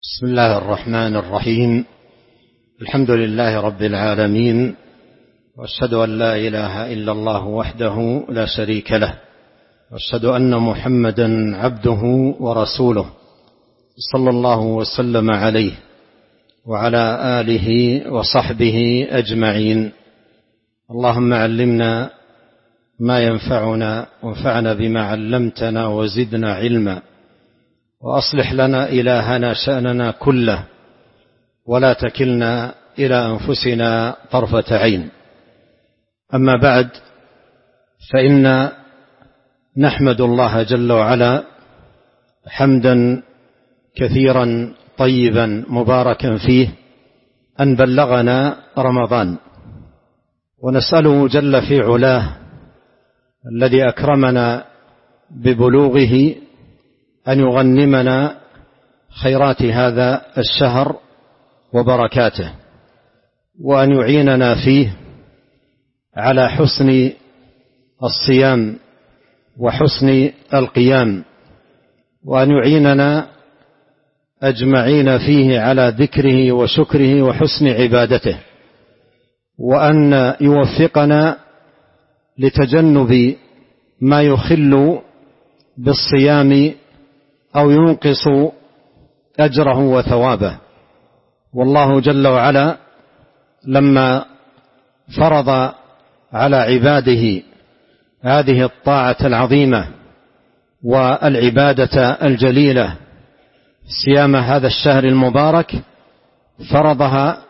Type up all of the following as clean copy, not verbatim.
بسم الله الرحمن الرحيم. الحمد لله رب العالمين، وأشهد أن لا إله إلا الله وحده لا شريك له، وأشهد أن محمدا عبده ورسوله، صلى الله وسلم عليه وعلى آله وصحبه أجمعين. اللهم علمنا ما ينفعنا وانفعنا بما علمتنا وزدنا علما، وأصلح لنا إلهنا شأننا كله، ولا تكلنا إلى أنفسنا طرفة عين. أما بعد، فإن نحمد الله جل وعلا حمدا كثيرا طيبا مباركا فيه أن بلغنا رمضان، ونسأله جل في علاه الذي أكرمنا ببلوغه أن يغنمنا خيرات هذا الشهر وبركاته، وأن يعيننا فيه على حسن الصيام وحسن القيام، وأن يعيننا أجمعين فيه على ذكره وشكره وحسن عبادته، وأن يوفقنا لتجنب ما يخل بالصيام أو ينقص أجره وثوابه. والله جل وعلا لما فرض على عباده هذه الطاعة العظيمة والعبادة الجليلة صيام هذا الشهر المبارك، فرضها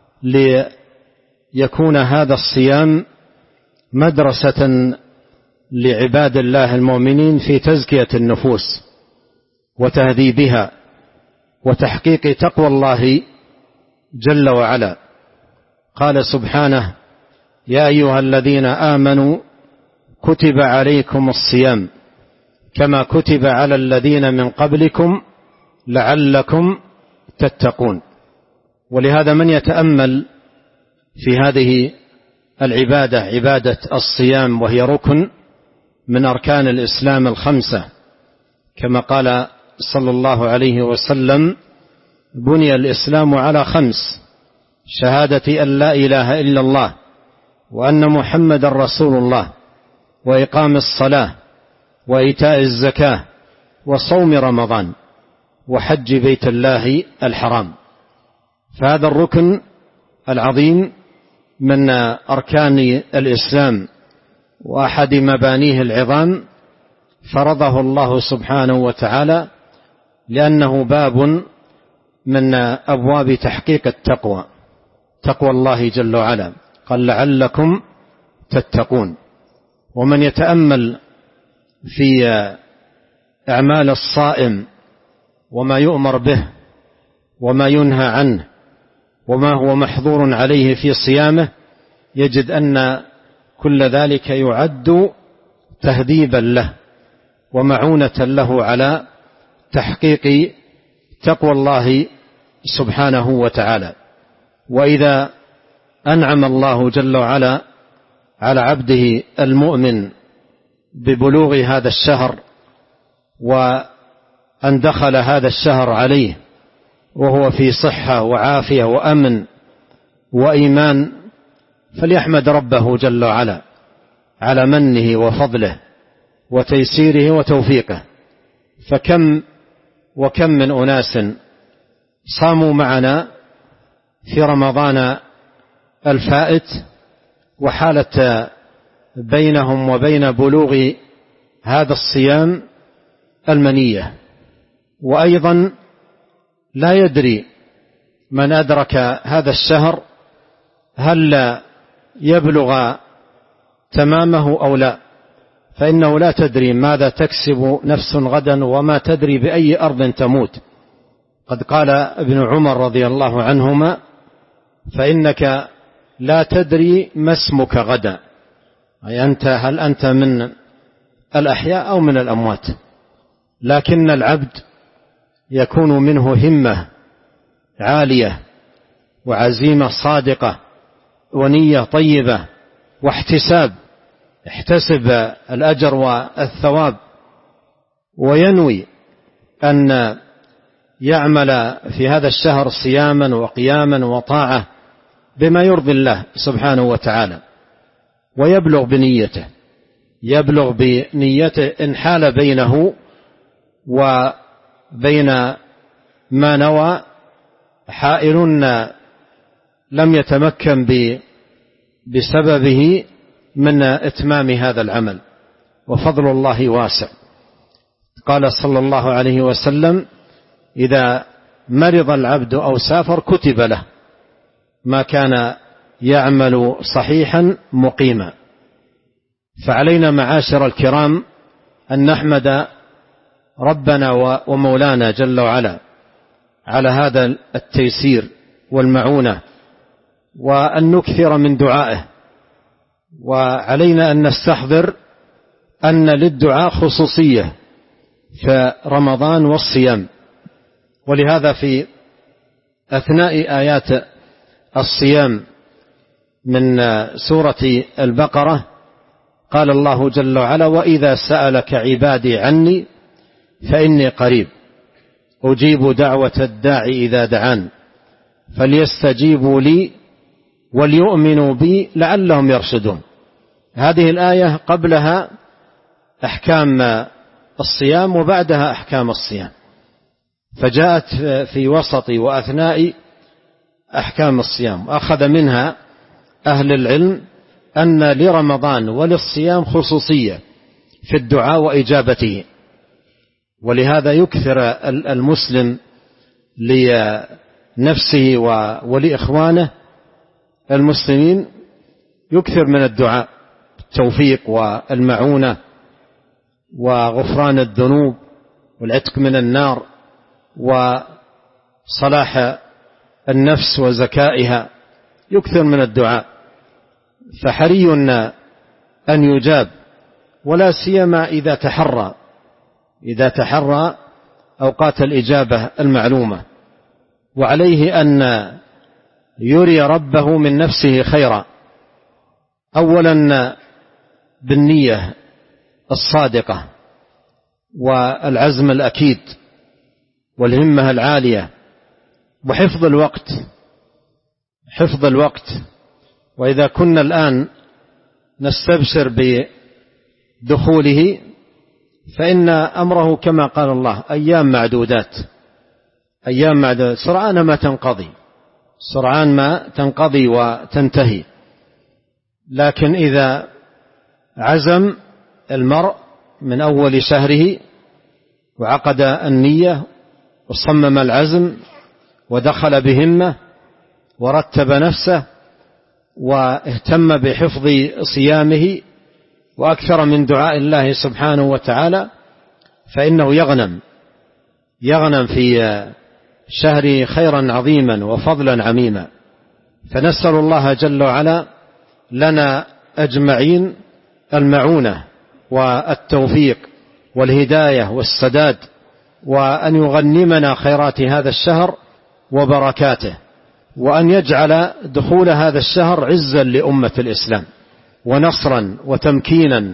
ليكون هذا الصيام مدرسة لعباد الله المؤمنين في تزكية النفوس وتهذيبها وتحقيق تقوى الله جل وعلا. قال سبحانه: يا أيها الذين آمنوا كتب عليكم الصيام كما كتب على الذين من قبلكم لعلكم تتقون. ولهذا من يتأمل في هذه العبادة، عبادة الصيام، وهي ركن من أركان الإسلام الخمسة، كما قال صلى الله عليه وسلم: بني الإسلام على خمس: شهادة أن لا إله إلا الله وأن محمد رسول الله، وإقام الصلاة، وإيتاء الزكاة، وصوم رمضان، وحج بيت الله الحرام. فهذا الركن العظيم من أركان الإسلام وأحد مبانيه العظام فرضه الله سبحانه وتعالى، لأنه باب من أبواب تحقيق التقوى، تقوى الله جل وعلا. قال: لعلكم تتقون. ومن يتأمل في أعمال الصائم وما يؤمر به وما ينهى عنه وما هو محظور عليه في صيامه، يجد أن كل ذلك يعد تهذيبا له ومعونة له على تحقيق تقوى الله سبحانه وتعالى. وإذا أنعم الله جل وعلا على عبده المؤمن ببلوغ هذا الشهر، وأن دخل هذا الشهر عليه وهو في صحة وعافية وأمن وإيمان، فليحمد ربه جل وعلا على منه وفضله وتيسيره وتوفيقه. وكم من أناس صاموا معنا في رمضان الفائت، وحالت بينهم وبين بلوغ هذا الصيام المنية. وأيضا لا يدري من أدرك هذا الشهر هل يبلغ تمامه أو لا، فإنه لا تدري ماذا تكسب نفس غدا، وما تدري بأي أرض تموت. قد قال ابن عمر رضي الله عنهما: فإنك لا تدري ما اسمك غدا، أي هل أنت من الأحياء أو من الأموات. لكن العبد يكون منه همة عالية وعزيمة صادقة ونية طيبة واحتساب، احتسب الأجر والثواب، وينوي أن يعمل في هذا الشهر صياما وقياما وطاعة بما يرضي الله سبحانه وتعالى، ويبلغ بنيته إن حال بينه وبين ما نوى حائل لم يتمكن بسببه من إتمام هذا العمل، وفضل الله واسع. قال صلى الله عليه وسلم: إذا مرض العبد أو سافر كتب له ما كان يعمل صحيحا مقيما. فعلينا معاشر الكرام أن نحمد ربنا ومولانا جل وعلا على هذا التيسير والمعونة، وأن نكثر من دعائه. وعلينا أن نستحضر أن للدعاء خصوصية في رمضان والصيام، ولهذا في أثناء آيات الصيام من سورة البقرة قال الله جل وعلا: وإذا سألك عبادي عني فإني قريب أجيب دعوة الداعي إذا دعان فليستجيبوا لي وليؤمنوا بي لعلهم يرشدون. هذه الآية قبلها أحكام الصيام وبعدها أحكام الصيام، فجاءت في وسط وأثناء أحكام الصيام. أخذ منها أهل العلم أن لرمضان وللصيام خصوصية في الدعاء وإجابته، ولهذا يكثر المسلم لنفسه ولإخوانه المسلمين يكثر من الدعاء التوفيق والمعونة وغفران الذنوب والعتق من النار وصلاح النفس وزكائها، يكثر من الدعاء، فحري أن يجاب، ولا سيما إذا تحرى أوقات الإجابة المعلومة. وعليه أن يري ربه من نفسه خيرا، أولا بالنية الصادقة والعزم الأكيد والهمة العالية وحفظ الوقت. وإذا كنا الآن نستبشر بدخوله فإن أمره كما قال الله أيام معدودات، سرعان ما تنقضي وتنتهي. لكن إذا عزم المرء من أول شهره وعقد النية وصمم العزم ودخل بهمة ورتب نفسه واهتم بحفظ صيامه وأكثر من دعاء الله سبحانه وتعالى، فإنه يغنم في شهره خيرا عظيما وفضلا عميما. فنسأل الله جل وعلا لنا أجمعين المعونة والتوفيق والهداية والسداد، وأن يغنمنا خيرات هذا الشهر وبركاته، وأن يجعل دخول هذا الشهر عزا لأمة الإسلام ونصرا وتمكينا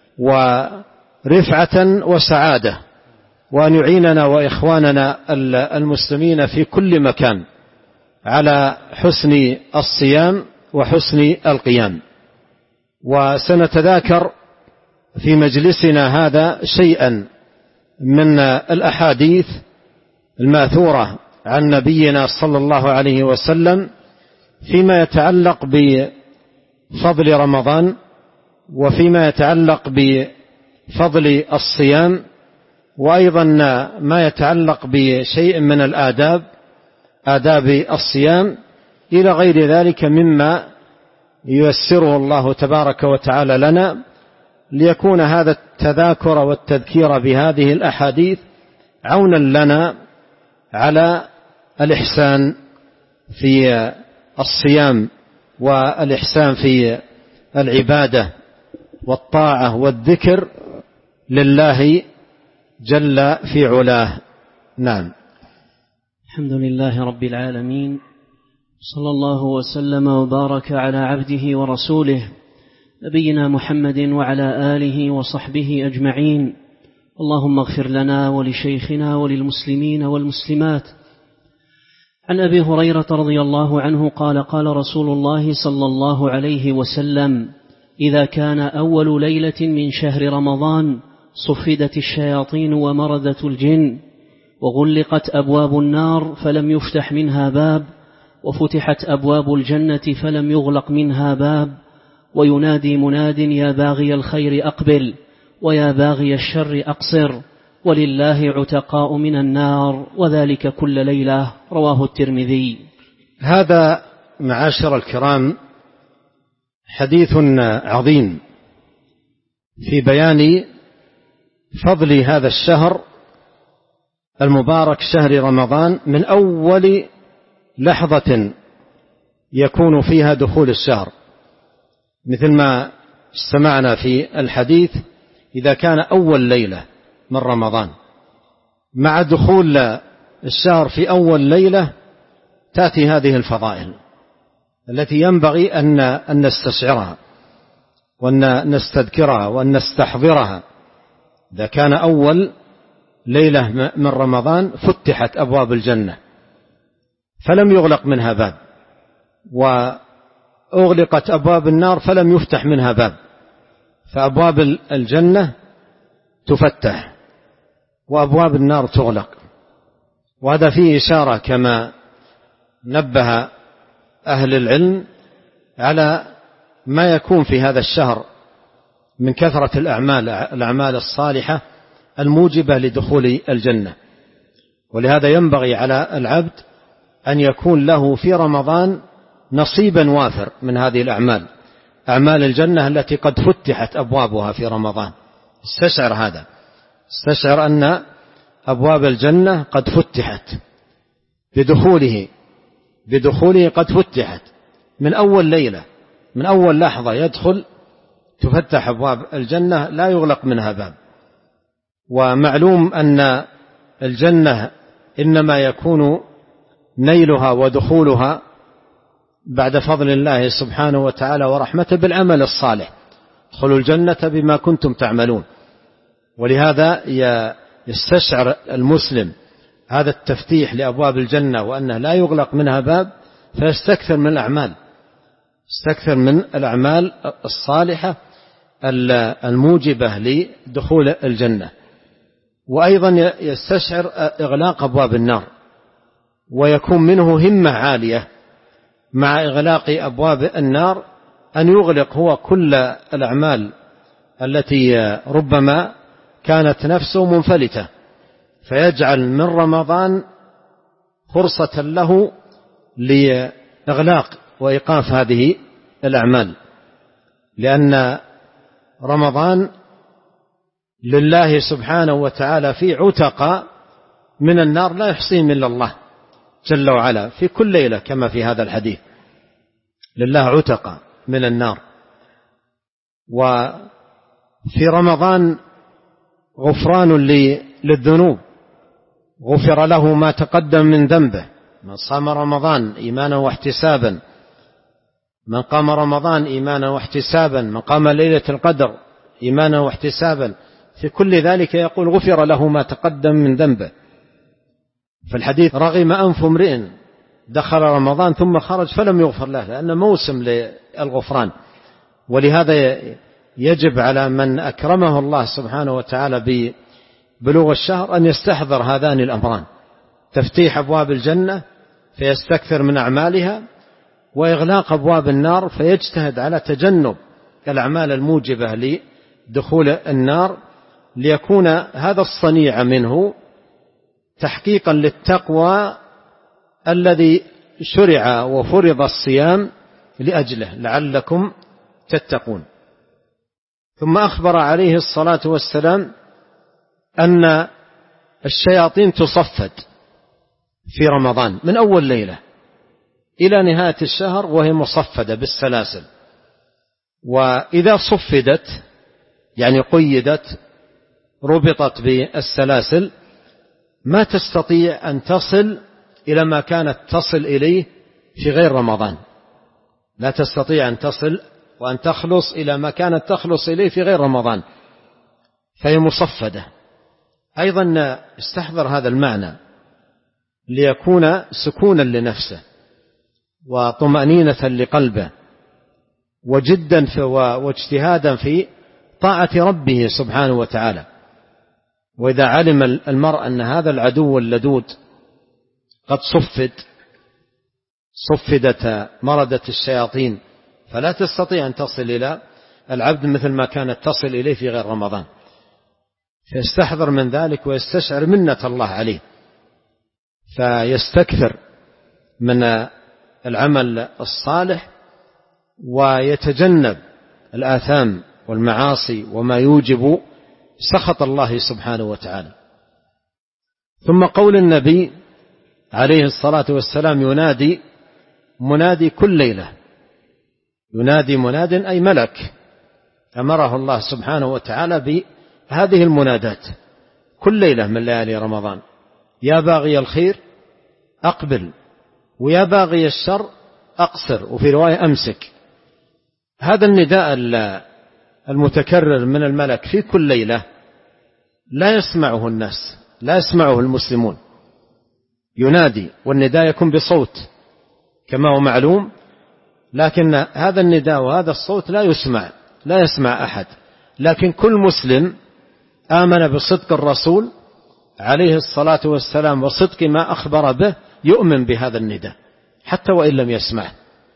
ورفعة وسعادة، وأن يعيننا وإخواننا المسلمين في كل مكان على حسن الصيام وحسن القيام. وسنتذاكر في مجلسنا هذا شيئا من الأحاديث الماثورة عن نبينا صلى الله عليه وسلم فيما يتعلق بفضل رمضان وفيما يتعلق بفضل الصيام، وأيضا ما يتعلق بشيء من آداب الصيام إلى غير ذلك مما ييسره الله تبارك وتعالى لنا، ليكون هذا التذاكر والتذكير بهذه الأحاديث عونا لنا على الإحسان في الصيام والإحسان في العبادة والطاعة والذكر لله جل في علاه. نعم. الحمد لله رب العالمين، صلى الله وسلم وبارك على عبده ورسوله نبينا محمد وعلى آله وصحبه أجمعين، اللهم اغفر لنا ولشيخنا وللمسلمين والمسلمات. عن أبي هريرة رضي الله عنه قال قال رسول الله صلى الله عليه وسلم: إذا كان أول ليلة من شهر رمضان صفدت الشياطين ومردت الجن وغلقت أبواب النار فلم يفتح منها باب، وفتحت أبواب الجنة فلم يغلق منها باب، وينادي مناد: يا باغي الخير أقبل ويا باغي الشر أقصر، ولله عتقاء من النار، وذلك كل ليلة. رواه الترمذي. هذا معاشر الكرام حديث عظيم في بيان فضل هذا الشهر المبارك شهر رمضان من أول لحظة يكون فيها دخول الشهر، مثل ما استمعنا في الحديث: إذا كان أول ليلة من رمضان. مع دخول الشهر في أول ليلة تأتي هذه الفضائل التي ينبغي أن نستشعرها وأن نستذكرها وأن نستحضرها. إذا كان أول ليلة من رمضان فتحت أبواب الجنة فلم يغلق منها باب، وأغلقت أبواب النار فلم يفتح منها باب، فأبواب الجنة تفتح وأبواب النار تغلق. وهذا فيه إشارة كما نبه أهل العلم على ما يكون في هذا الشهر من كثرة الأعمال الصالحة الموجبة لدخول الجنة. ولهذا ينبغي على العبد أن يكون له في رمضان نصيبا وافر من هذه الأعمال، أعمال الجنة التي قد فتحت أبوابها في رمضان. استشعر هذا، استشعر أن أبواب الجنة قد فتحت بدخوله قد فتحت من أول ليلة، من أول لحظة يدخل تفتح أبواب الجنة لا يغلق منها باب. ومعلوم أن الجنة إنما يكون نيلها ودخولها بعد فضل الله سبحانه وتعالى ورحمته بالعمل الصالح. ادخلوا الجنة بما كنتم تعملون. ولهذا يستشعر المسلم هذا التفتيح لأبواب الجنة وأنه لا يغلق منها باب، فيستكثر من الأعمال، يستكثر من الأعمال الصالحة الموجبة لدخول الجنة. وأيضا يستشعر إغلاق أبواب النار، ويكون منه همة عالية مع إغلاق أبواب النار أن يغلق هو كل الأعمال التي ربما كانت نفسه منفلتة، فيجعل من رمضان فرصة له لإغلاق وإيقاف هذه الأعمال، لأن رمضان لله سبحانه وتعالى في عتق من النار لا يحصيهم إلا الله جل وعلا في كل ليلة، كما في هذا الحديث: لله عتق من النار. وفي رمضان غفران للذنوب، غفر له ما تقدم من ذنبه. من صام رمضان إيمانا واحتسابا، من قام رمضان إيمانا واحتسابا، من قام ليلة القدر إيمانا واحتسابا، في كل ذلك يقول غفر له ما تقدم من ذنبه. في الحديث: رغم أنف امرئ دخل رمضان ثم خرج فلم يغفر له، لأن موسم للغفران. ولهذا يجب على من أكرمه الله سبحانه وتعالى ببلوغ الشهر أن يستحضر هذان الأمران: تفتيح أبواب الجنة فيستكثر من أعمالها، وإغلاق أبواب النار فيجتهد على تجنب الأعمال الموجبة لدخول النار، ليكون هذا الصنيع منه تحقيقا للتقوى الذي شرع وفرض الصيام لأجله لعلكم تتقون. ثم أخبر عليه الصلاة والسلام أن الشياطين تصفد في رمضان من أول ليلة إلى نهاية الشهر وهي مصفدة بالسلاسل. وإذا صفدت يعني قيدت ربطت بالسلاسل ما تستطيع أن تصل إلى ما كانت تصل إليه في غير رمضان، لا تستطيع أن تصل وأن تخلص إلى ما كانت تخلص إليه في غير رمضان، فهي مصفدة أيضا استحضر هذا المعنى ليكون سكونا لنفسه وطمأنينة لقلبه وجدا واجتهادا في طاعة ربه سبحانه وتعالى. وإذا علم المرء أن هذا العدو اللدود قد صفدت مردة الشياطين، فلا تستطيع أن تصل إلى العبد مثل ما كانت تصل إليه في غير رمضان، فيستحضر من ذلك ويستشعر منة الله عليه، فيستكثر من العمل الصالح ويتجنب الآثام والمعاصي وما يوجب سخط الله سبحانه وتعالى. ثم قول النبي عليه الصلاة والسلام ينادي منادي كل ليلة، ينادي مناد أي ملك أمره الله سبحانه وتعالى بهذه المنادات كل ليلة من ليالي رمضان: يا باغي الخير أقبل، ويا باغي الشر أقصر، وفي رواية أمسك. هذا النداء المتكرر من الملك في كل ليلة لا يسمعه الناس، لا يسمعه المسلمون، ينادي، والنداء يكون بصوت كما هو معلوم، لكن هذا النداء وهذا الصوت لا يسمع أحد، لكن كل مسلم آمن بصدق الرسول عليه الصلاة والسلام وصدق ما أخبر به يؤمن بهذا النداء حتى وإن لم يسمعه،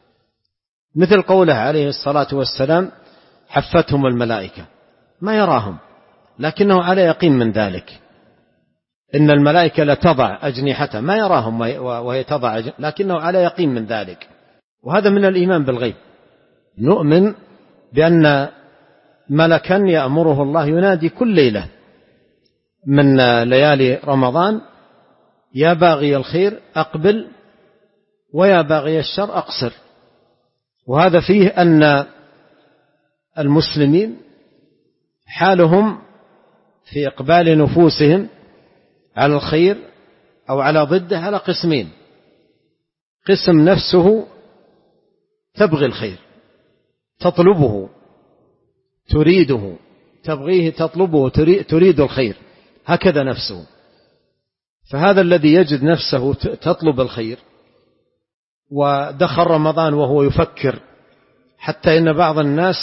مثل قوله عليه الصلاة والسلام: حفتهم الملائكة، ما يراهم لكنه على يقين من ذلك، إن الملائكة لتضع أجنحتها، ما يراهم وهي تضع لكنه على يقين من ذلك. وهذا من الإيمان بالغيب، نؤمن بأن ملكا يأمره الله ينادي كل ليلة من ليالي رمضان: يا باغي الخير أقبل، ويا باغي الشر أقصر. وهذا فيه أن المسلمين حالهم في إقبال نفوسهم على الخير أو على ضده على قسمين: قسم نفسه تبغي الخير، تطلبه، تريده، تبغيه، تطلبه، تريد الخير، هكذا نفسه. فهذا الذي يجد نفسه تطلب الخير ودخل رمضان وهو يفكر، حتى إن بعض الناس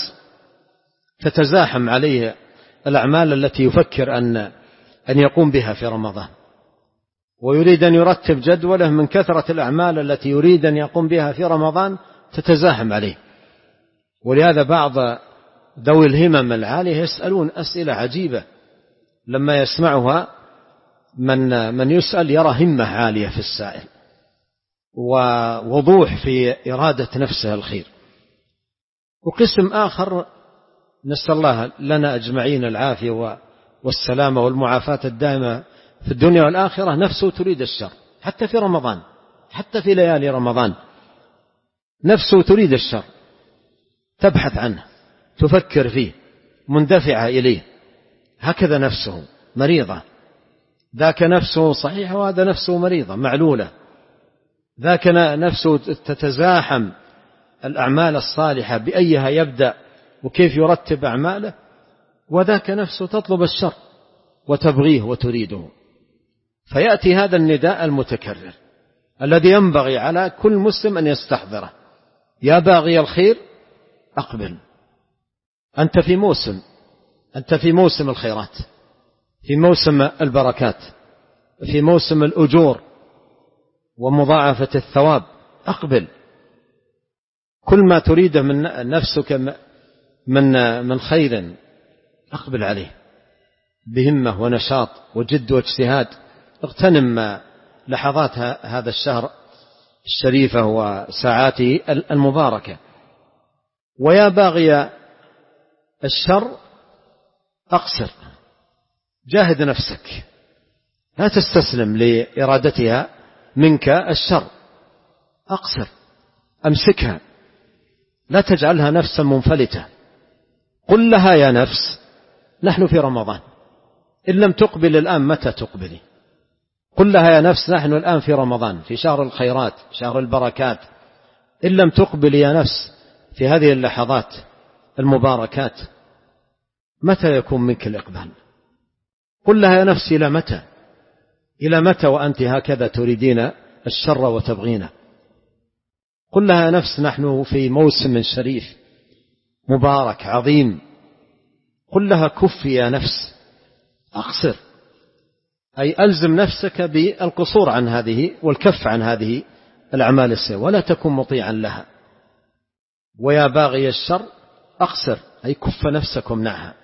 تتزاحم عليه الأعمال التي يفكر أن يقوم بها في رمضان، ويريد أن يرتب جدوله من كثرة الأعمال التي يريد أن يقوم بها في رمضان تتزاحم عليه. ولهذا بعض ذوي الهمم العالية يسألون أسئلة عجيبة لما يسمعها من يسأل يرى همة عالية في السائل ووضوح في إرادة نفسه الخير. وقسم آخر نسأل الله لنا أجمعين العافية والسلامة والمعافاة الدائمة في الدنيا والآخرة، نفسه تريد الشر حتى في رمضان، حتى في ليالي رمضان نفسه تريد الشر، تبحث عنه، تفكر فيه، مندفعة إليه، هكذا نفسه مريضة. ذاك نفسه صحيح وهذا نفسه مريضة معلولة، ذاك نفسه تتزاحم الأعمال الصالحة بأيها يبدأ وكيف يرتب أعماله، وذاك نفسه تطلب الشر وتبغيه وتريده. فيأتي هذا النداء المتكرر الذي ينبغي على كل مسلم أن يستحضره: يا باغي الخير أقبل. أنت في موسم الخيرات، في موسم البركات، في موسم الأجور ومضاعفة الثواب، أقبل. كل ما تريده من نفسك من خير أقبل عليه بهمة ونشاط وجد واجتهاد. اغتنم لحظات هذا الشهر الشريفة وساعاته المباركة. ويا باغي الشر أقصر، جاهد نفسك، لا تستسلم لإرادتها منك الشر، أقصر، أمسكها، لا تجعلها نفسا منفلتة. قل لها يا نفس نحن في رمضان، إن لم تقبل الآن متى تقبلي؟ قل لها يا نفس نحن الآن في رمضان، في شهر الخيرات، شهر البركات، إن لم تقبل يا نفس في هذه اللحظات المباركات متى يكون منك الإقبال؟ قل لها يا نفسي إلى متى؟ إلى متى وأنت هكذا تريدين الشر وتبغينه؟ قل لها يا نفس نحن في موسم شريف مبارك عظيم. قل لها كفي يا نفس، أقصر، أي ألزم نفسك بالقصور عن هذه والكف عن هذه الأعمال السيئة ولا تكن مطيعا لها. ويا باغي الشر أقصر، أي كف نفسك وامنعها،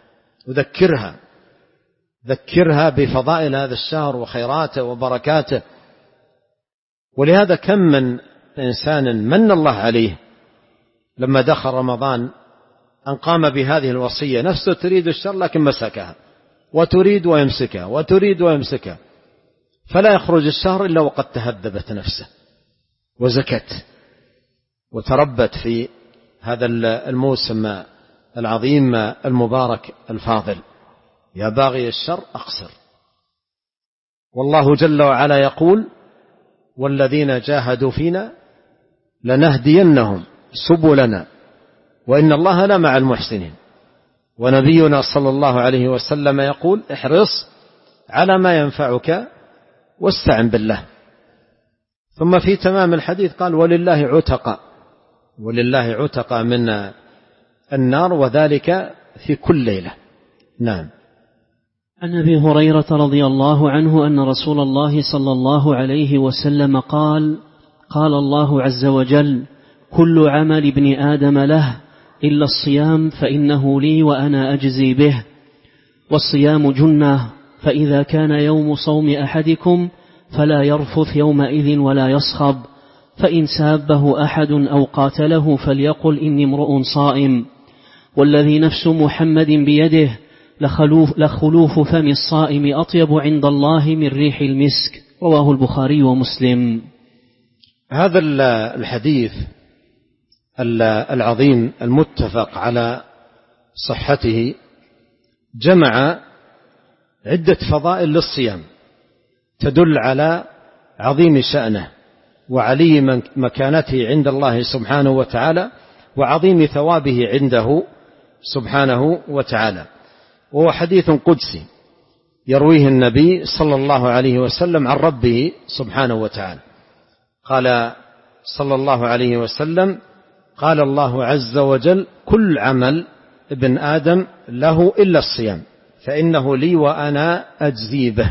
ذكرها بفضائل هذا الشهر وخيراته وبركاته. ولهذا كم من إنسان من الله عليه لما دخل رمضان أن قام بهذه الوصية، نفسه تريد الشر لكن مسكها وتريد ويمسكها فلا يخرج الشهر إلا وقد تهذبت نفسه وزكت وتربت في هذا الموسم العظيم المبارك الفاضل. يا باغي الشر أقصر. والله جل وعلا يقول: والذين جاهدوا فينا لنهدينهم سبلنا وإن الله لمع المحسنين. ونبينا صلى الله عليه وسلم يقول: احرص على ما ينفعك واستعن بالله. ثم في تمام الحديث قال: ولله عتق من النار وذلك في كل ليلة. نعم. عن أبي هريرة رضي الله عنه أن رسول الله صلى الله عليه وسلم قال: قال الله عز وجل: كل عمل ابن آدم له إلا الصيام فإنه لي وأنا أجزي به. والصيام جنة، فإذا كان يوم صوم أحدكم فلا يرفث يومئذ ولا يصخب، فإن سابه أحد أو قاتله فليقل إني امرؤ صائم. والذي نفس محمد بيده لخلوف فم الصائم أطيب عند الله من ريح المسك. رواه البخاري ومسلم. هذا الحديث العظيم المتفق على صحته جمع عدة فضائل للصيام تدل على عظيم شأنه وعلي مكانته عند الله سبحانه وتعالى وعظيم ثوابه عنده سبحانه وتعالى. وهو حديث قدسي يرويه النبي صلى الله عليه وسلم عن ربه سبحانه وتعالى. قال صلى الله عليه وسلم: قال الله عز وجل: كل عمل ابن آدم له إلا الصيام فإنه لي وأنا أجزي به.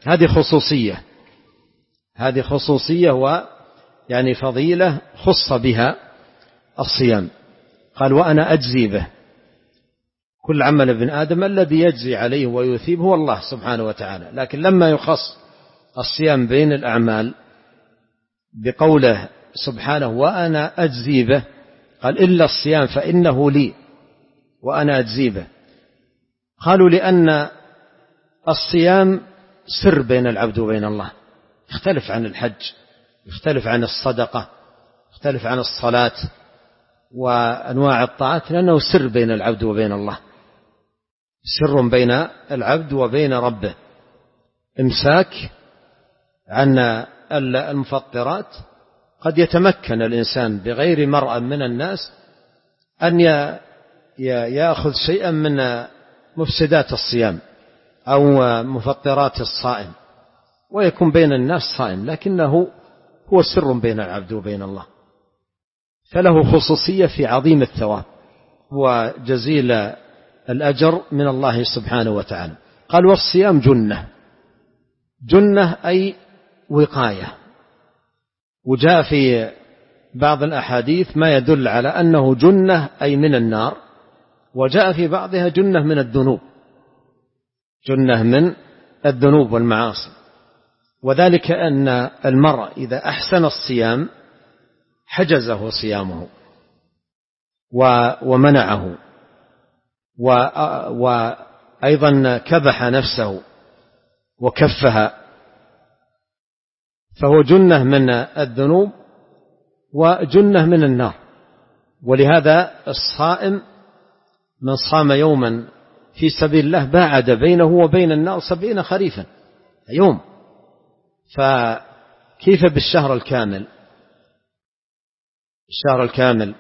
هذه خصوصية ويعني فضيلة خص بها الصيام. قال: وأنا أجزي به. كل عمل ابن آدم الذي يجزي عليه ويثيب هو الله سبحانه وتعالى. لكن لما يخص الصيام بين الأعمال بقوله سبحانه وأنا أجزي به، قال: إلا الصيام فإنه لي وأنا أجزي به. قالوا: لأن الصيام سر بين العبد وبين الله، يختلف عن الحج، يختلف عن الصدقة، يختلف عن الصلاة وأنواع الطاعات، لأنه سر بين العبد وبين الله، سر بين العبد وبين ربه، إمساك عن المفطرات. قد يتمكن الإنسان بغير مرأى من الناس أن يأخذ شيئا من مفسدات الصيام أو مفطرات الصائم ويكون بين الناس صائم، لكنه هو سر بين العبد وبين الله، فله خصوصية في عظيم الثواب وجزيل الأجر من الله سبحانه وتعالى. قال: والصيام جنة أي وقاية. وجاء في بعض الأحاديث ما يدل على أنه جنة أي من النار، وجاء في بعضها جنة من الذنوب والمعاصي. وذلك أن المرء إذا أحسن الصيام حجزه صيامه ومنعه، وأيضا كبح نفسه وكفها، فهو جنة من الذنوب وجنة من النار. ولهذا الصائم من صام يوما في سبيل الله باعد بينه وبين النار 70 خريفا يوم. فكيف بالشهر الكامل؟ الشهر الكامل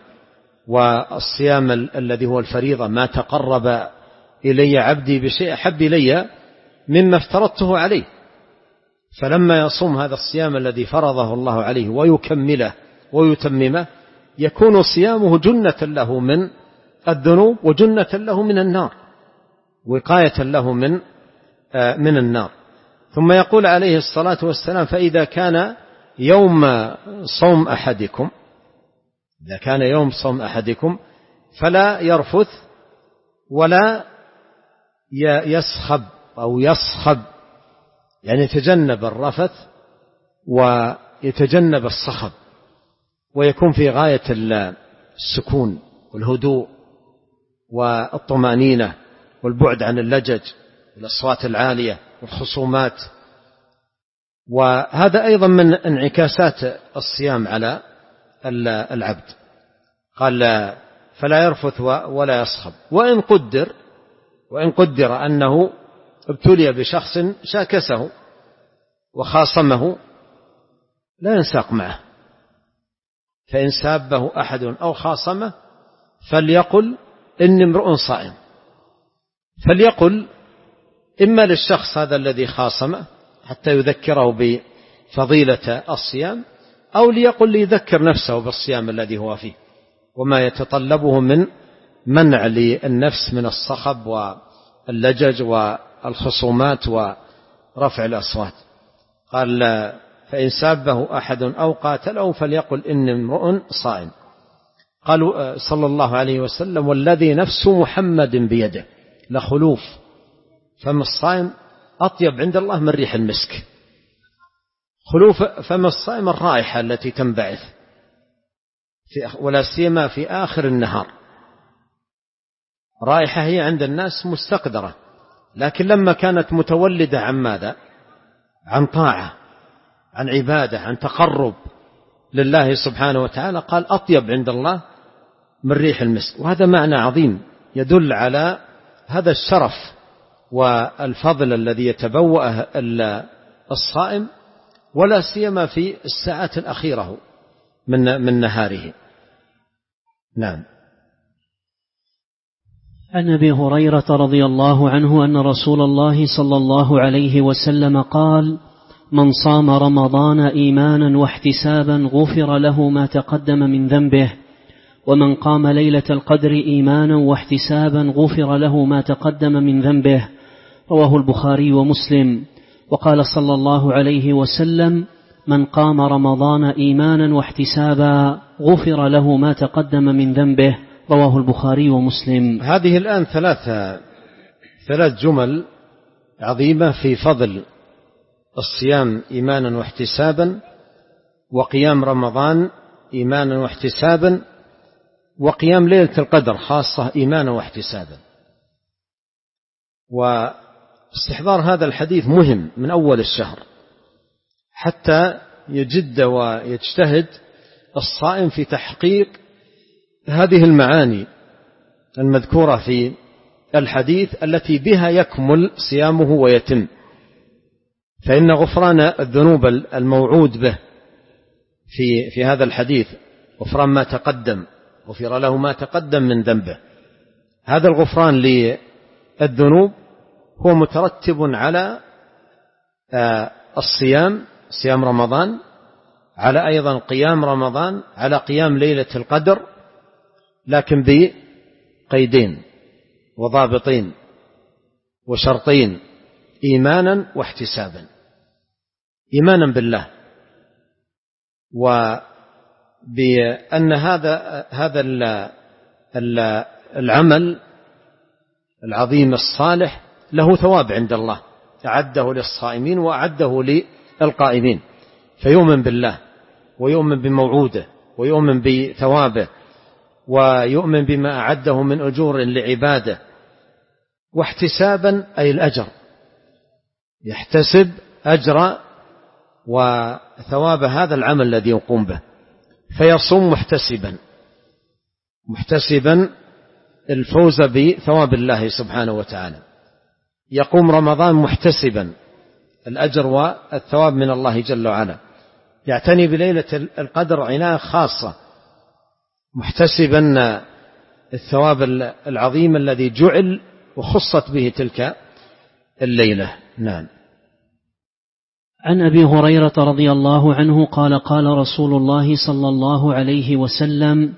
والصيام الذي هو الفريضة: ما تقرب إلي عبدي بشيء أحب إلي مما افترضته عليه. فلما يصوم هذا الصيام الذي فرضه الله عليه ويكمله ويتممه يكون صيامه جنة له من الذنوب وجنة له من النار، وقاية له من النار. ثم يقول عليه الصلاة والسلام: فإذا كان يوم صوم أحدكم فلا يرفث ولا يسخب أو يصخب، يعني يتجنب الرفث ويتجنب الصخب، ويكون في غاية السكون والهدوء والطمأنينة والبعد عن اللجج والأصوات العالية والخصومات. وهذا أيضا من انعكاسات الصيام على العبد. قال: فلا يرفث ولا يصخب. وإن قدر أنه ابتلي بشخص شاكسه وخاصمه لا ينساق معه، فإن سابه أحد أو خاصمه فليقل: إني امرؤ صائم. فليقل إما للشخص هذا الذي خاصمه حتى يذكره بفضيلة الصيام، أو ليقل ليذكر نفسه بالصيام الذي هو فيه وما يتطلبه من منع للنفس من الصخب واللجج والخصومات ورفع الأصوات. قال: فإن سابه أحد أو قاتله فليقل إني امرؤ صائم. قالوا صلى الله عليه وسلم: والذي نفس محمد بيده لخلوف فم الصائم أطيب عند الله من ريح المسك. خلوف فم الصائم الرائحة التي تنبعث ولا سيما في آخر النهار. رائحة هي عند الناس مستقدرة، لكن لما كانت متولدة عن ماذا؟ عن طاعة، عن عبادة، عن تقرب لله سبحانه وتعالى، قال: أطيب عند الله من ريح المسك. وهذا معنى عظيم يدل على هذا الشرف والفضل الذي يتبوأه الصائم، ولا سيما في الساعات الأخيرة من نهاره. نعم. عن أبي هريرة رضي الله عنه أن رسول الله صلى الله عليه وسلم قال: من صام رمضان إيمانا واحتسابا غفر له ما تقدم من ذنبه، ومن قام ليلة القدر إيمانا واحتسابا غفر له ما تقدم من ذنبه. رواه البخاري ومسلم. وقال صلى الله عليه وسلم: من قام رمضان إيمانا واحتسابا غفر له ما تقدم من ذنبه. رواه البخاري ومسلم. هذه الآن ثلاث جمل عظيمة في فضل الصيام إيمانا واحتسابا، وقيام رمضان إيمانا واحتسابا، وقيام ليلة القدر خاصة إيمانا واحتسابا. واستحضار هذا الحديث مهم من أول الشهر حتى يجد ويجتهد الصائم في تحقيق هذه المعاني المذكورة في الحديث التي بها يكمل صيامه ويتم. فإن غفران الذنوب الموعود به في هذا الحديث غفران ما تقدم، غفر له ما تقدم من ذنبه. هذا الغفران للذنوب هو مترتب على الصيام، صيام رمضان، على أيضا قيام رمضان، على قيام ليلة القدر، لكن بقيدين وضابطين وشرطين: إيمانا واحتسابا. إيمانا بالله وبأن هذا العمل العظيم الصالح له ثواب عند الله أعده للصائمين وأعده للقائمين، فيؤمن بالله ويؤمن بموعوده ويؤمن بثوابه ويؤمن بما أعده من أجور لعباده. واحتسابا أي الأجر، يحتسب أجر وثواب هذا العمل الذي يقوم به، فيصوم محتسبا الفوز بثواب الله سبحانه وتعالى. يقوم رمضان محتسبا الأجر والثواب من الله جل وعلا. يعتني بليلة القدر عناية خاصة محتسبا الثواب العظيم الذي جعل وخصت به تلك الليلة. نعم. عن أبي هريرة رضي الله عنه قال قال رسول الله صلى الله عليه وسلم: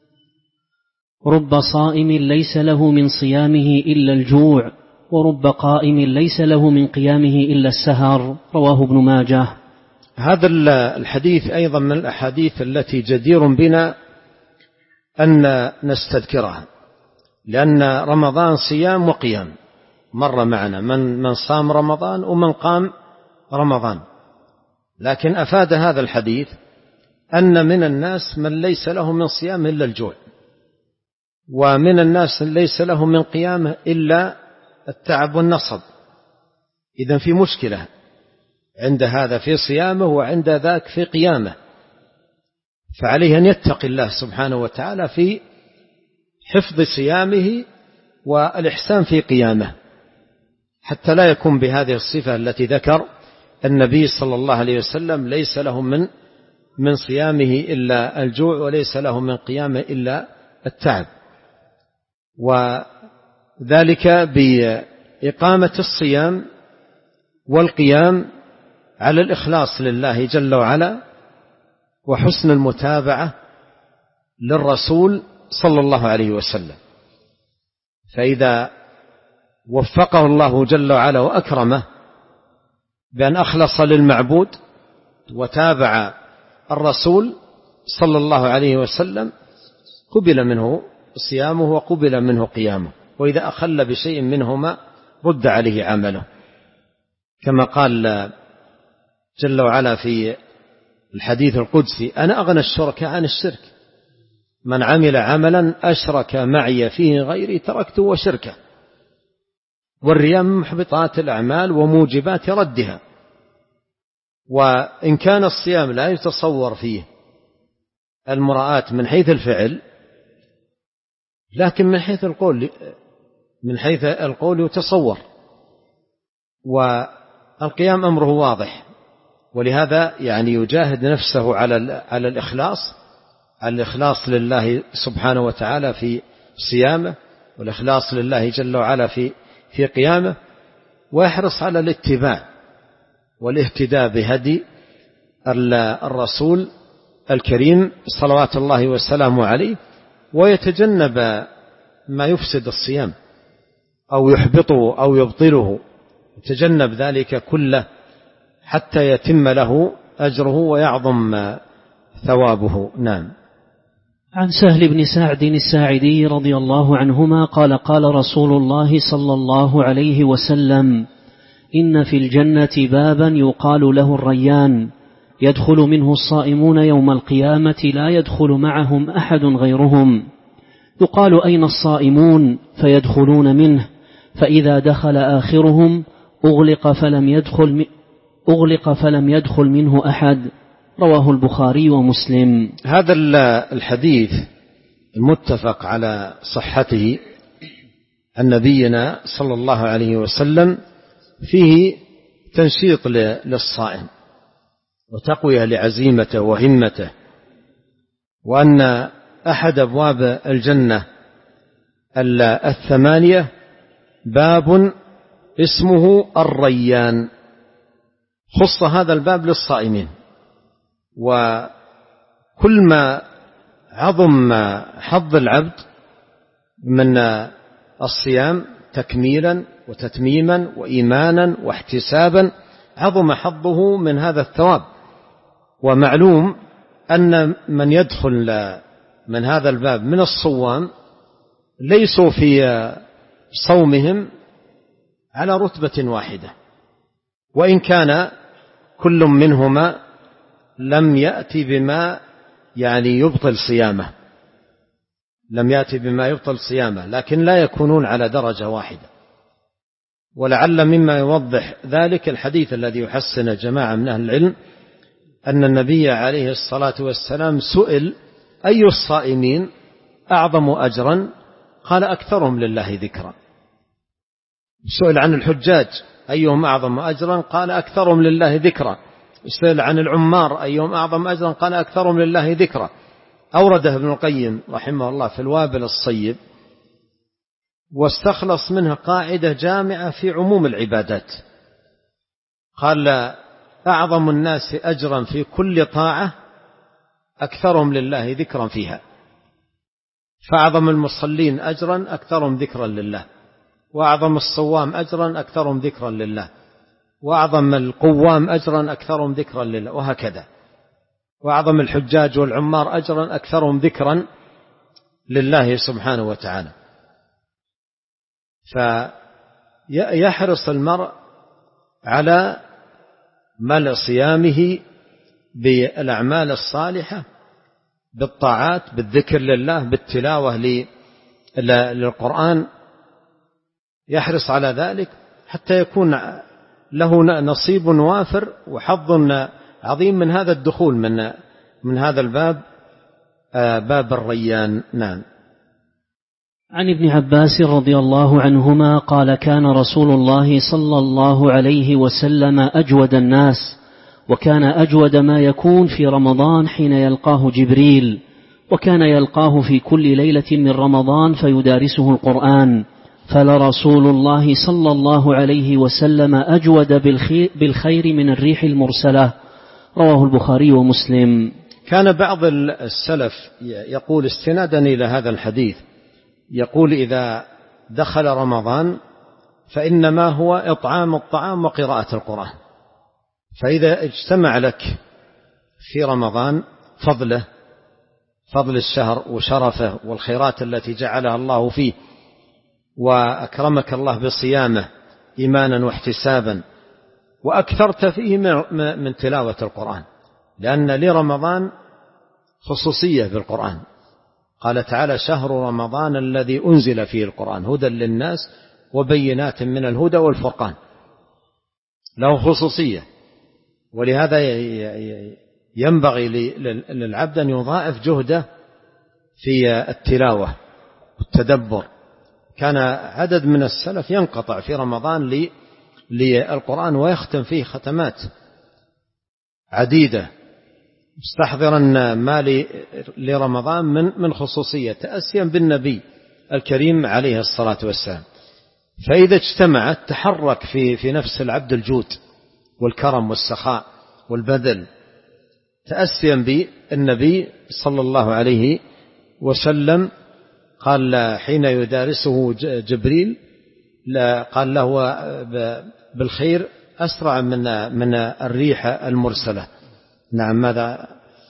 رب صائم ليس له من صيامه إلا الجوع، ورب قائم ليس له من قيامه إلا السهر. رواه ابن ماجه. هذا الحديث أيضا من الأحاديث التي جدير بنا أن نستذكرها، لأن رمضان صيام وقيام، مر معنا من صام رمضان ومن قام رمضان، لكن أفاد هذا الحديث أن من الناس من ليس له من صيام إلا الجوع، ومن الناس ليس له من قيامه إلا التعب والنصب. إذن في مشكلة عند هذا في صيامه وعند ذاك في قيامه، فعليه أن يتقي الله سبحانه وتعالى في حفظ صيامه والإحسان في قيامه، حتى لا يكون بهذه الصفة التي ذكر النبي صلى الله عليه وسلم: ليس له من صيامه إلا الجوع وليس له من قيامه إلا التعب. وذلك بإقامة الصيام والقيام على الإخلاص لله جل وعلا، وحسن المتابعة للرسول صلى الله عليه وسلم. فإذا وفقه الله جل وعلا وأكرمه بأن أخلص للمعبود وتابع الرسول صلى الله عليه وسلم، قبل منه صيامه وقبل منه قيامه، وإذا أخل بشيء منهما رد عليه عمله، كما قال جل وعلا في الحديث القدسي: أنا أغنى الشركاء عن الشرك، من عمل عملا أشرك معي فيه غيري تركته وشركه. والرياء من محبطات الأعمال وموجبات ردها. وإن كان الصيام لا يتصور فيه المراءة من حيث الفعل، لكن من حيث القول يتصور، والقيام أمره واضح. ولهذا يعني يجاهد نفسه على الإخلاص لله سبحانه وتعالى في صيامه، والإخلاص لله جل وعلا في قيامه، ويحرص على الاتباع والاهتداء بهدي الرسول الكريم صلوات الله وسلامه عليه، ويتجنب ما يفسد الصيام أو يحبطه أو يبطله، يتجنب ذلك كله حتى يتم له أجره ويعظم ثوابه. نعم. عن سهل بن سعد الساعدي رضي الله عنهما قال قال رسول الله صلى الله عليه وسلم: إن في الجنة بابا يقال له الريان، يدخل منه الصائمون يوم القيامة لا يدخل معهم أحد غيرهم، يقال: أين الصائمون؟ فيدخلون منه، فإذا دخل آخرهم أغلق فلم يدخل منه أحد. رواه البخاري ومسلم. هذا الحديث المتفق على صحته عن نبينا صلى الله عليه وسلم فيه تنشيط للصائم وتقوية لعزيمته وهمته، وأن أحد أبواب الجنة 8 باب اسمه الريان، خص هذا الباب للصائمين. وكل ما عظم حظ العبد من الصيام تكميلا وتتميما وإيمانا واحتسابا عظم حظه من هذا الثواب. ومعلوم أن من يدخل من هذا الباب من الصوام ليسوا في صومهم على رتبة واحدة، وإن كان كل منهما لم يأتي بما يبطل صيامه، لكن لا يكونون على درجة واحدة. ولعل مما يوضح ذلك الحديث الذي يحسن جماعة من أهل العلم أن النبي عليه الصلاة والسلام سئل: أي الصائمين أعظم أجرا؟ قال: أكثرهم لله ذكرا. سئل عن الحجاج: أيهم أعظم أجرا؟ قال: أكثرهم لله ذكرا. سئل عن العمار: أيهم أعظم أجرا؟ قال: أكثرهم لله ذكرا. أورده ابن القيم رحمه الله في الوابل الصيب، واستخلص منها قاعدة جامعة في عموم العبادات، قال أعظم الناس أجرا في كل طاعة أكثرهم لله ذكرا فيها، فأعظم المصلين أجرا أكثرهم ذكرا لله، وأعظم الصوام أجرا أكثرهم ذكرا لله، وأعظم القوام أجرا أكثرهم ذكرا لله، وهكذا. وأعظم الحجاج والعمار أجرا أكثرهم ذكرا لله سبحانه وتعالى. فيحرص المرء على ملء صيامه بالأعمال الصالحة، بالطاعات، بالذكر لله، بالتلاوة للقرآن، يحرص على ذلك حتى يكون له نصيب وافر وحظ عظيم من هذا الدخول من هذا الباب، باب الريان. نعم. عن ابن عباس رضي الله عنهما قال: كان رسول الله صلى الله عليه وسلم أجود الناس، وكان أجود ما يكون في رمضان حين يلقاه جبريل، وكان يلقاه في كل ليلة من رمضان فيدارسه القرآن، فلرسول الله صلى الله عليه وسلم أجود بالخير من الريح المرسلة. رواه البخاري ومسلم. كان بعض السلف يقول استنادا إلى هذا الحديث، يقول: إذا دخل رمضان فإنما هو إطعام الطعام وقراءة القرآن، فإذا اجتمع لك في رمضان فضل الشهر وشرفه والخيرات التي جعلها الله فيه، وأكرمك الله بصيامه إيمانا واحتسابا، وأكثرت فيه من تلاوة القرآن، لأن لرمضان خصوصية بالقرآن. قال تعالى: شهر رمضان الذي أنزل فيه القرآن هدى للناس وبينات من الهدى والفرقان، له خصوصية. ولهذا ينبغي للعبد أن يضاعف جهده في التلاوة والتدبر. كان عدد من السلف ينقطع في رمضان للقرآن ويختم فيه ختمات عديدة، مستحضرا ما لرمضان من خصوصية، تأسيا بالنبي الكريم عليه الصلاة والسلام. فإذا اجتمعت تحرك في نفس العبد الجود والكرم والسخاء والبذل، تأسيا بالنبي صلى الله عليه وسلم. قال حين يدارسه جبريل قال له بالخير أسرع من الريح المرسلة. نعم. ماذا؟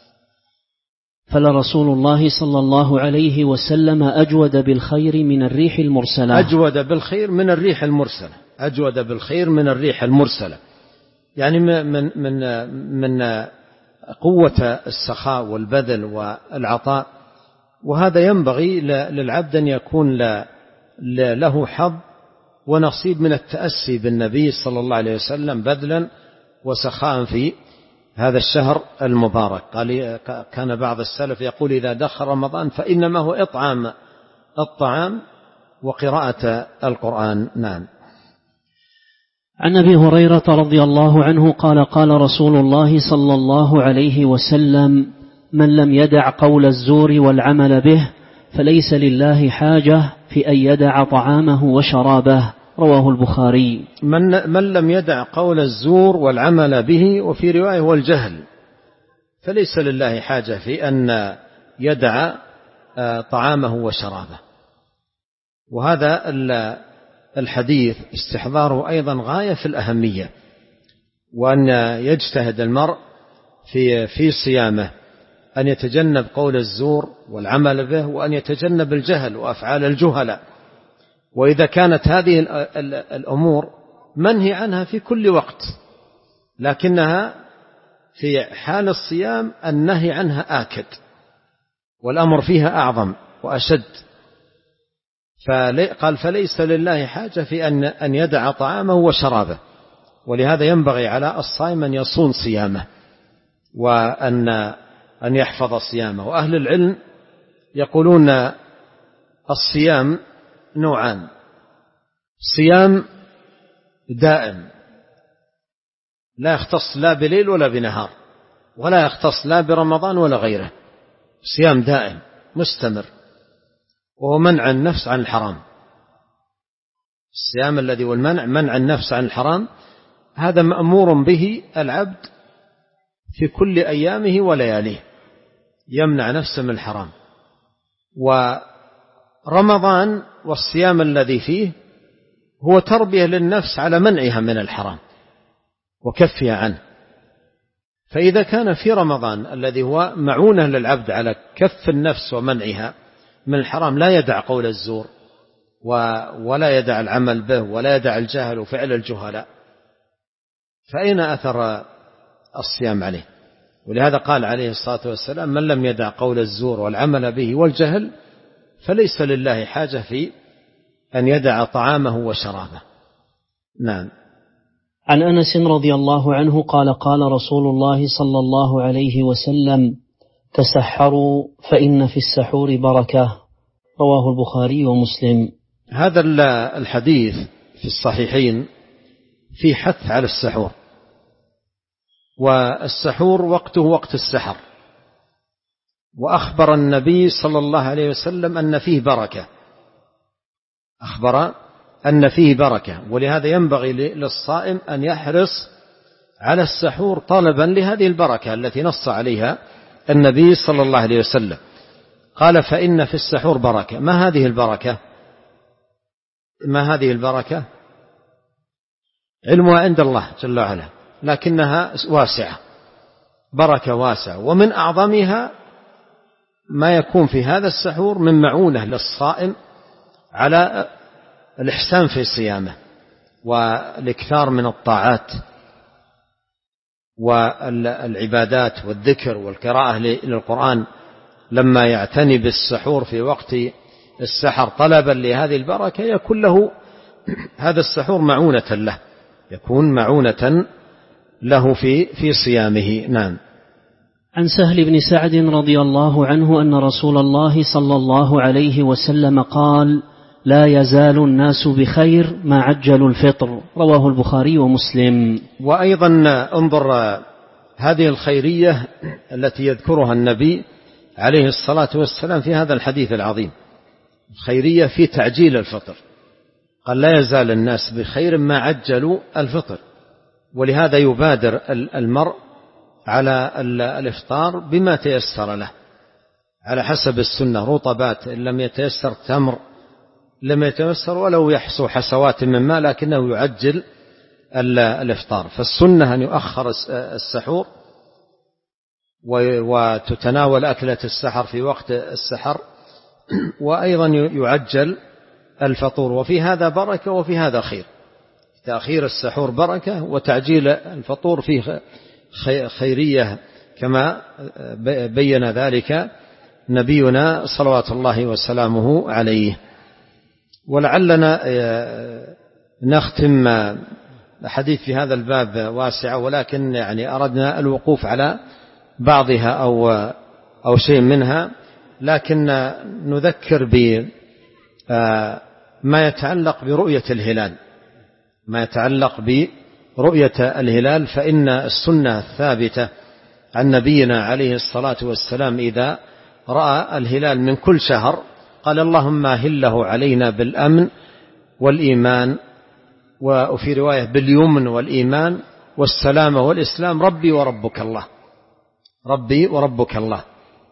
فلرسول الله صلى الله عليه وسلم أجود بالخير من الريح المرسلة. أجود بالخير من الريح المرسلة، أجود بالخير من الريح المرسلة، يعني من قوة السخاء والبذل والعطاء. وهذا ينبغي للعبد أن يكون له حظ ونصيب من التأسي بالنبي صلى الله عليه وسلم بذلا وسخاء في هذا الشهر المبارك. قال كان بعض السلف يقول: إذا دخل رمضان فإنما هو إطعام الطعام وقراءة القرآن. نعم. عن أبي هريرة رضي الله عنه قال: قال رسول الله صلى الله عليه وسلم: من لم يدع قول الزور والعمل به فليس لله حاجة في أن يدع طعامه وشرابه. رواه البخاري. من لم يدع قول الزور والعمل به، وفي رواية والجهل، فليس لله حاجة في أن يدع طعامه وشرابه. وهذا الحديث استحضاره أيضا غاية في الأهمية، وأن يجتهد المرء في صيامه أن يتجنب قول الزور والعمل به، وأن يتجنب الجهل وأفعال الجهلاء. وإذا كانت هذه الأمور منهي عنها في كل وقت، لكنها في حال الصيام النهي عنها آكد، والأمر فيها أعظم وأشد. قال: فليس لله حاجة في أن يدع طعامه وشرابه. ولهذا ينبغي على الصائم أن يصون صيامه وأن يحفظ صيامه. وأهل العلم يقولون الصيام نوعان: صيام دائم لا يختص لا بليل ولا بنهار، ولا يختص لا برمضان ولا غيره، صيام دائم مستمر، وهو منع النفس عن الحرام. الصيام الذي هو منع النفس عن الحرام هذا مأمور به العبد في كل أيامه ولياليه، يمنع نفسه من الحرام. ورمضان والصيام الذي فيه هو تربية للنفس على منعها من الحرام وكفها عنه. فإذا كان في رمضان الذي هو معونة للعبد على كف النفس ومنعها من الحرام، لا يدع قول الزور ولا يدع العمل به ولا يدع الجهل وفعل الجهلاء، فأين أثر الصيام عليه؟ ولهذا قال عليه الصلاة والسلام: من لم يدع قول الزور والعمل به والجهل فليس لله حاجة في أن يدع طعامه وشرابه. نعم. عن أنس رضي الله عنه قال: قال رسول الله صلى الله عليه وسلم: تسحروا فإن في السحور بركة. رواه البخاري ومسلم. هذا الحديث في الصحيحين في حث على السحور، والسحور وقته وقت السحر، وأخبر النبي صلى الله عليه وسلم أن فيه بركة، أخبر أن فيه بركة، ولهذا ينبغي للصائم أن يحرص على السحور طلبا لهذه البركة التي نص عليها النبي صلى الله عليه وسلم. قال: فإن في السحور بركة. ما هذه البركة؟ ما هذه البركة؟ علمها عند الله جل وعلا، لكنها واسعة، بركة واسعة. ومن أعظمها ما يكون في هذا السحور من معونة للصائم على الإحسان في صيامه والإكثار من الطاعات والعبادات والذكر والقراءة للقرآن. لما يعتني بالسحور في وقت السحر طلبا لهذه البركة يكون له هذا السحور معونة له، يكون معونة له في صيامه. نعم. عن سهل بن سعد رضي الله عنه أن رسول الله صلى الله عليه وسلم قال: لا يزال الناس بخير ما عجلوا الفطر. رواه البخاري ومسلم. وأيضا انظر هذه الخيرية التي يذكرها النبي عليه الصلاة والسلام في هذا الحديث العظيم، خيرية في تعجيل الفطر. قال: لا يزال الناس بخير ما عجلوا الفطر. ولهذا يبادر المرء على الإفطار بما تيسر له على حسب السنة، رطبات، إن لم يتيسر تمر، لم يتيسر ولو يحصو حسوات من ماء، لكنه يعجل الإفطار. فالسنة أن يؤخر السحور وتتناول أكلة السحر في وقت السحر، وأيضا يعجل الفطور. وفي هذا بركة وفي هذا خير، تأخير السحور بركة وتعجيل الفطور فيه خيرية، كما بين ذلك نبينا صلوات الله وسلامه عليه. ولعلنا نختم الحديث في هذا الباب واسع، ولكن يعني أردنا الوقوف على بعضها أو شيء منها، لكن نذكر بما يتعلق برؤية الهلال. ما يتعلق برؤية الهلال، فإن السنة الثابتة عن نبينا عليه الصلاة والسلام إذا رأى الهلال من كل شهر قال: اللهم أهله علينا بالأمن والإيمان، وفي رواية باليمن والإيمان والسلامة والإسلام، ربي وربك الله، ربي وربك الله.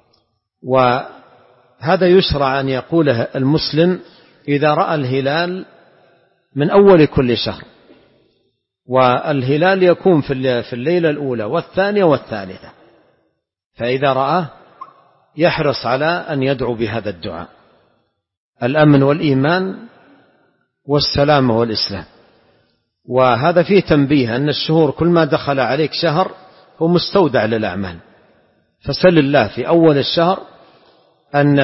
وهذا يشرع أن يقوله المسلم إذا رأى الهلال من أول كل شهر، والهلال يكون في الليلة الأولى والثانية والثالثة، فإذا رأى يحرص على أن يدعو بهذا الدعاء: الأمن والإيمان والسلامة والإسلام. وهذا فيه تنبيه أن الشهور كل ما دخل عليك شهر هو مستودع للأعمال، فسل الله في أول الشهر أن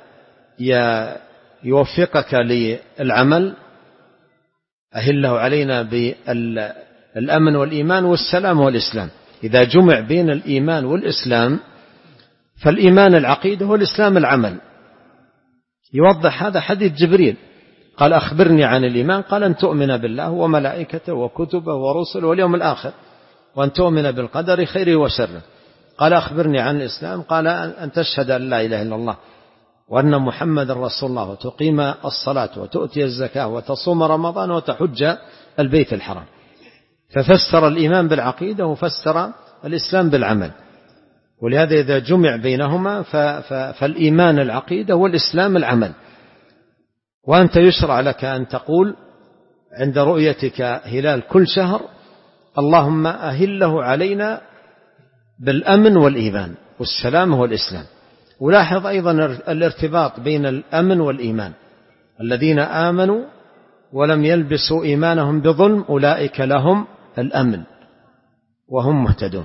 يوفقك للعمل، أهله علينا بالأمن والإيمان والسلام والإسلام. إذا جمع بين الإيمان والإسلام، فالإيمان العقيدة والإسلام العمل. يوضح هذا حديث جبريل، قال: أخبرني عن الإيمان، قال: أن تؤمن بالله وملائكته وكتبه ورسله واليوم الآخر، وأن تؤمن بالقدر خيره وشره. قال: أخبرني عن الإسلام، قال: أن تشهد أن لا إله إلا الله وأن محمد رسول الله، وتقيم الصلاة وتؤتي الزكاة وتصوم رمضان وتحج البيت الحرام. ففسر الإيمان بالعقيدة وفسر الإسلام بالعمل، ولهذا إذا جمع بينهما فالإيمان العقيدة والإسلام العمل. وأنت يشرع لك أن تقول عند رؤيتك هلال كل شهر: اللهم أهله علينا بالأمن والإيمان والسلام والإسلام. ولاحظ أيضا الارتباط بين الأمن والإيمان: الذين آمنوا ولم يلبسوا إيمانهم بظلم أولئك لهم الأمن وهم مهتدون.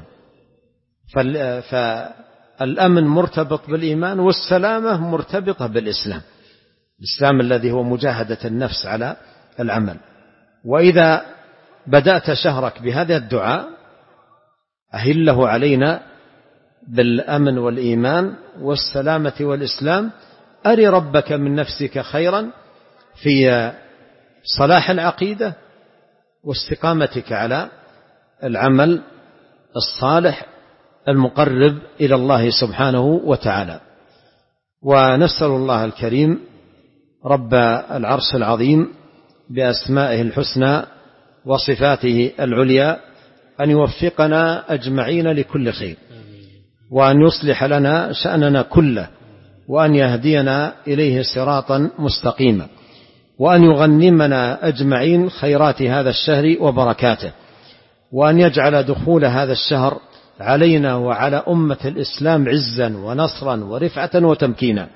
فالأمن مرتبط بالإيمان، والسلامة مرتبطة بالإسلام، الإسلام الذي هو مجاهدة النفس على العمل. وإذا بدأت شهرك بهذا الدعاء: أهله علينا بالأمن والإيمان والسلامة والإسلام، أري ربك من نفسك خيرا في صلاح العقيدة واستقامتك على العمل الصالح المقرب إلى الله سبحانه وتعالى. ونسأل الله الكريم رب العرش العظيم بأسمائه الحسنى وصفاته العليا أن يوفقنا أجمعين لكل خير، وأن يصلح لنا شأننا كله، وأن يهدينا إليه صراطا مستقيما، وأن يغنمنا أجمعين خيرات هذا الشهر وبركاته، وأن يجعل دخول هذا الشهر علينا وعلى أمة الإسلام عزا ونصرا ورفعة وتمكينا،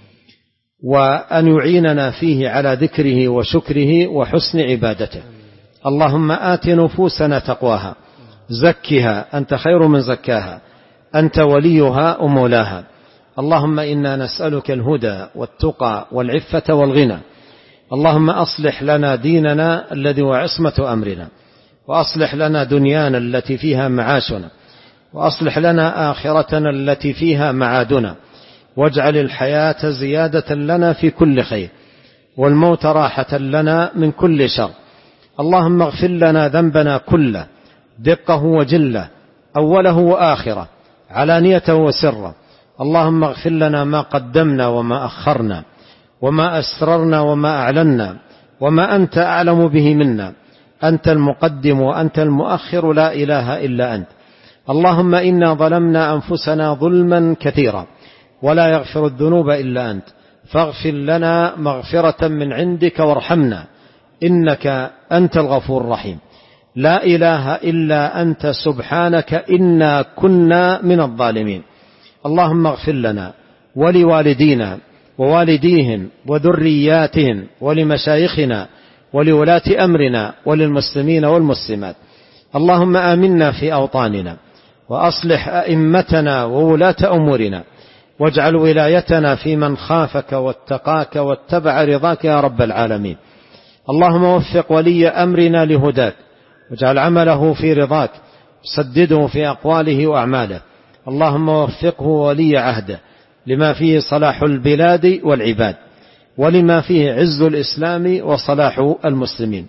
وأن يعيننا فيه على ذكره وشكره وحسن عبادته. اللهم آت نفوسنا تقواها، زكها أنت خير من زكاها، أنت وليها ومولاها. اللهم إنا نسألك الهدى والتقى والعفة والغنى. اللهم أصلح لنا ديننا الذي هو عصمة أمرنا، وأصلح لنا دنيانا التي فيها معاشنا، وأصلح لنا آخرتنا التي فيها معادنا، واجعل الحياة زيادة لنا في كل خير، والموت راحة لنا من كل شر. اللهم اغفر لنا ذنبنا كله، دقه وجله، أوله وآخره، علانيته وسره. اللهم اغفر لنا ما قدمنا وما أخرنا، وما أسررنا وما أعلنا، وما أنت أعلم به منا. أنت المقدم وأنت المؤخر، لا إله إلا أنت. اللهم إنا ظلمنا أنفسنا ظلما كثيرا، ولا يغفر الذنوب إلا أنت، فاغفر لنا مغفرة من عندك وارحمنا، إنك أنت الغفور الرحيم. لا إله إلا أنت سبحانك إنا كنا من الظالمين. اللهم اغفر لنا ولوالدينا ووالديهم وذرياتهم ولمشايخنا ولولاة أمرنا وللمسلمين والمسلمات. اللهم آمنا في أوطاننا، وأصلح أئمتنا وولاة أمورنا، واجعل ولايتنا في من خافك واتقاك واتبع رضاك يا رب العالمين. اللهم وفق ولي أمرنا لهداك، واجعل عمله في رضاك، سدده في أقواله وأعماله. اللهم وفقه ولي عهده لما فيه صلاح البلاد والعباد، ولما فيه عز الإسلام وصلاح المسلمين.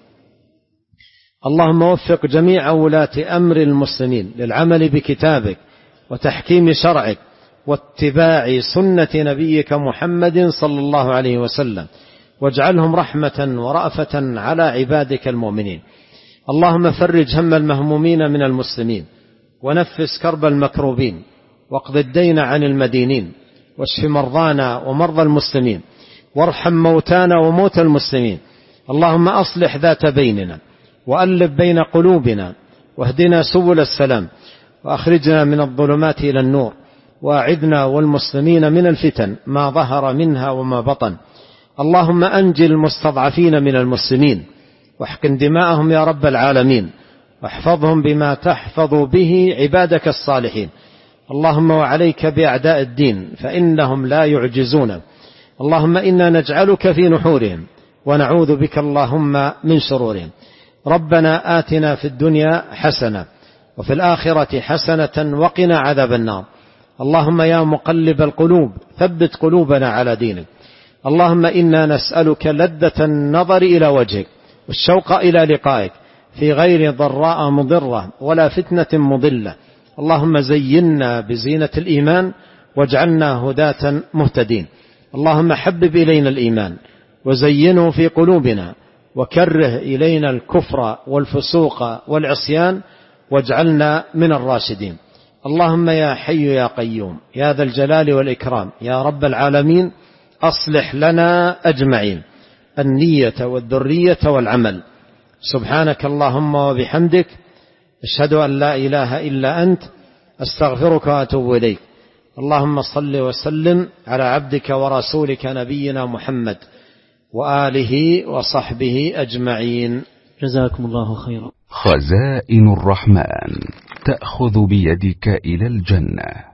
اللهم وفق جميع ولاة أمر المسلمين للعمل بكتابك وتحكيم شرعك واتباع سنة نبيك محمد صلى الله عليه وسلم، واجعلهم رحمة ورأفة على عبادك المؤمنين. اللهم فرج هم المهمومين من المسلمين، ونفس كرب المكروبين، واقض الدين عن المدينين، واشف مرضانا ومرضى المسلمين، وارحم موتانا وموتى المسلمين. اللهم أصلح ذات بيننا، وألف بين قلوبنا، واهدنا سبل السلام، وأخرجنا من الظلمات إلى النور، وأعذنا والمسلمين من الفتن ما ظهر منها وما بطن. اللهم أنجي المستضعفين من المسلمين، واحقن دماءهم يا رب العالمين، واحفظهم بما تحفظ به عبادك الصالحين. اللهم وعليك بأعداء الدين فإنهم لا يعجزون. اللهم إنا نجعلك في نحورهم، ونعوذ بك اللهم من شرورهم. ربنا آتنا في الدنيا حسنة، وفي الآخرة حسنة، وقنا عذاب النار. اللهم يا مقلب القلوب ثبت قلوبنا على دينك. اللهم إنا نسألك لذة النظر إلى وجهك، والشوق إلى لقائك، في غير ضراء مضرة ولا فتنة مضلة. اللهم زينا بزينة الإيمان، واجعلنا هداة مهتدين. اللهم حبب إلينا الإيمان، وزينه في قلوبنا، وكره إلينا الكفر والفسوق والعصيان واجعلنا من الراشدين. اللهم يا حي يا قيوم يا ذا الجلال والإكرام يا رب العالمين أصلح لنا أجمعين النية والذرية والعمل. سبحانك اللهم وبحمدك أشهد أن لا إله إلا أنت أستغفرك وأتوب إليك. اللهم صل وسلم على عبدك ورسولك نبينا محمد وآله وصحبه أجمعين. جزاكم الله خيرا. خزائن الرحمن تأخذ بيدك إلى الجنة.